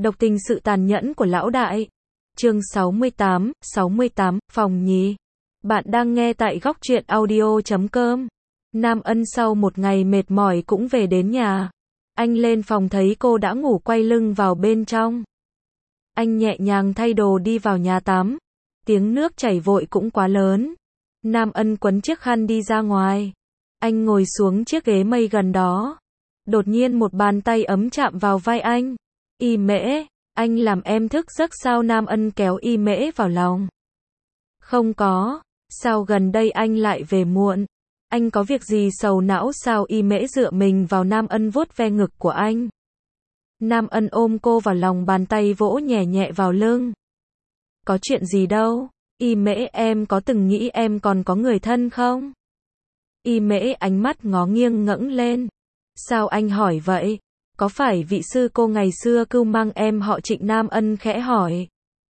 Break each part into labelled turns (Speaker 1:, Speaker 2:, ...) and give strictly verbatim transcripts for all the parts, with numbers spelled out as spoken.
Speaker 1: Độc tình sự tàn nhẫn của lão đại. Chương sáu mươi tám, sáu mươi tám, phòng nhì. Bạn đang nghe tại góc truyện audio chấm com. Nam Ân sau một ngày mệt mỏi cũng về đến nhà. Anh lên phòng thấy cô đã ngủ quay lưng vào bên trong. Anh nhẹ nhàng thay đồ đi vào nhà tắm. Tiếng nước chảy vội cũng quá lớn. Nam Ân quấn chiếc khăn đi ra ngoài. Anh ngồi xuống chiếc ghế mây gần đó. Đột nhiên một bàn tay ấm chạm vào vai anh. Y Mễ, anh làm em thức giấc sao? Nam Ân kéo Y Mễ vào lòng. Không có, sao gần đây anh lại về muộn? Anh có việc gì sầu não sao? Y Mễ dựa mình vào Nam Ân vuốt ve ngực của anh. Nam Ân ôm cô vào lòng, bàn tay vỗ nhẹ nhẹ vào lưng. Có chuyện gì đâu, Y Mễ, em có từng nghĩ em còn có người thân không? Y Mễ ánh mắt ngó nghiêng ngẩng lên. Sao anh hỏi vậy? Có phải vị sư cô ngày xưa cưu mang em họ Trịnh? Nam Ân khẽ hỏi.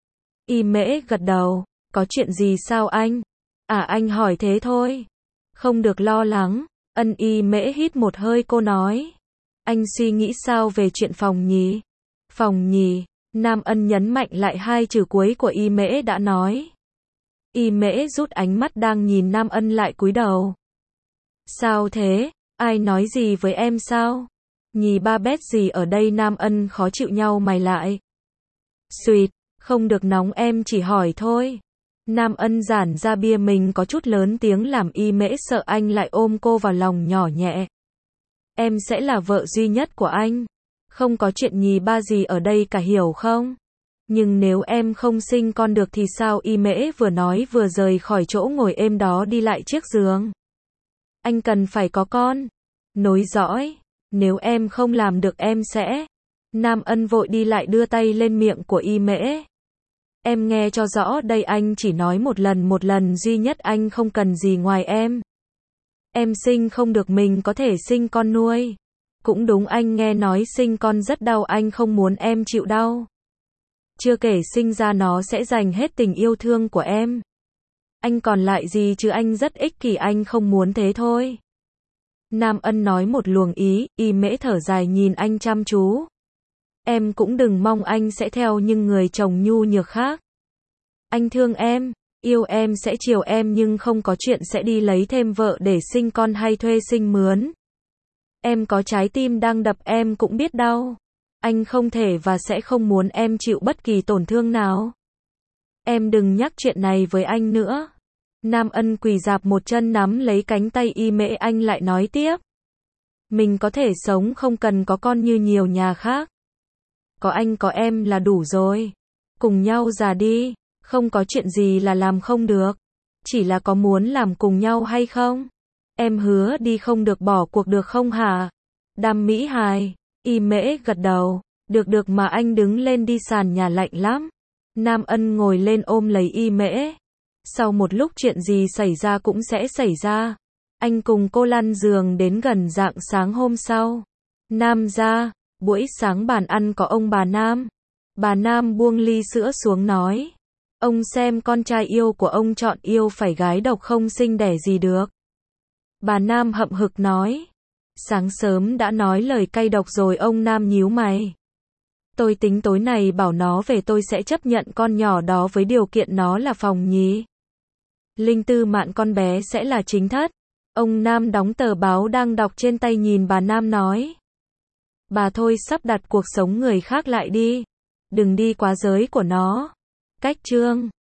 Speaker 1: Y Mễ gật đầu. Có chuyện gì sao anh? À, anh hỏi thế thôi. Không được lo lắng. Ân. Y Mễ hít một hơi, cô nói. Anh suy nghĩ sao về chuyện phòng nhì? Phòng nhì. Nam Ân nhấn mạnh lại hai chữ cuối của Y Mễ đã nói. Y Mễ rút ánh mắt đang nhìn Nam Ân lại, cúi đầu. Sao thế? Ai nói gì với em sao? Nhì ba bét gì ở đây? Nam Ân khó chịu nhau mày lại. Xuyệt, không được nóng, em chỉ hỏi thôi. Nam Ân giản ra bia mình có chút lớn tiếng làm Y Mễ sợ, anh lại ôm cô vào lòng nhỏ nhẹ. Em sẽ là vợ duy nhất của anh. Không có chuyện nhì ba gì ở đây cả, hiểu không? Nhưng nếu em không sinh con được thì sao? Y Mễ vừa nói vừa rời khỏi chỗ ngồi êm đó đi lại chiếc giường. Anh cần phải có con. Nối dõi. Nếu em không làm được em sẽ... Nam Ân vội đi lại đưa tay lên miệng của Y Mễ. Em nghe cho rõ đây, anh chỉ nói một lần, một lần duy nhất, anh không cần gì ngoài em. Em sinh không được mình có thể sinh con nuôi. Cũng đúng, anh nghe nói sinh con rất đau, anh không muốn em chịu đau. Chưa kể sinh ra nó sẽ dành hết tình yêu thương của em. Anh còn lại gì chứ, anh rất ích kỷ, anh không muốn thế thôi. Nam Ân nói một luồng ý. Y Mễ thở dài nhìn anh chăm chú. Em cũng đừng mong anh sẽ theo những người chồng nhu nhược khác. Anh thương em, yêu em, sẽ chiều em, nhưng không có chuyện sẽ đi lấy thêm vợ để sinh con hay thuê sinh mướn. Em có trái tim đang đập, em cũng biết đau. Anh không thể và sẽ không muốn em chịu bất kỳ tổn thương nào. Em đừng nhắc chuyện này với anh nữa. Nam Ân quỳ rạp một chân nắm lấy cánh tay Y Mễ, anh lại nói tiếp. Mình có thể sống không cần có con như nhiều nhà khác. Có anh có em là đủ rồi. Cùng nhau già đi. Không có chuyện gì là làm không được. Chỉ là có muốn làm cùng nhau hay không? Em hứa đi, không được bỏ cuộc được không hả? Đam mỹ hài. Y Mễ gật đầu. Được được mà anh đứng lên đi, sàn nhà lạnh lắm. Nam Ân ngồi lên ôm lấy Y Mễ. Sau một lúc chuyện gì xảy ra cũng sẽ xảy ra. Anh cùng cô lăn giường đến gần rạng sáng hôm sau. Nam ra. Buổi sáng bàn ăn có ông bà Nam. Bà Nam buông ly sữa xuống nói. Ông xem con trai yêu của ông chọn yêu phải gái độc không sinh đẻ gì được. Bà Nam hậm hực nói. Sáng sớm đã nói lời cay độc rồi. Ông Nam nhíu mày. Tôi tính tối này bảo nó về, tôi sẽ chấp nhận con nhỏ đó với điều kiện nó là phòng nhì. Linh tư mạn con bé sẽ là chính thất. Ông Nam đóng tờ báo đang đọc trên tay nhìn bà Nam nói. Bà thôi sắp đặt cuộc sống người khác lại đi. Đừng đi quá giới của nó. Cách chương.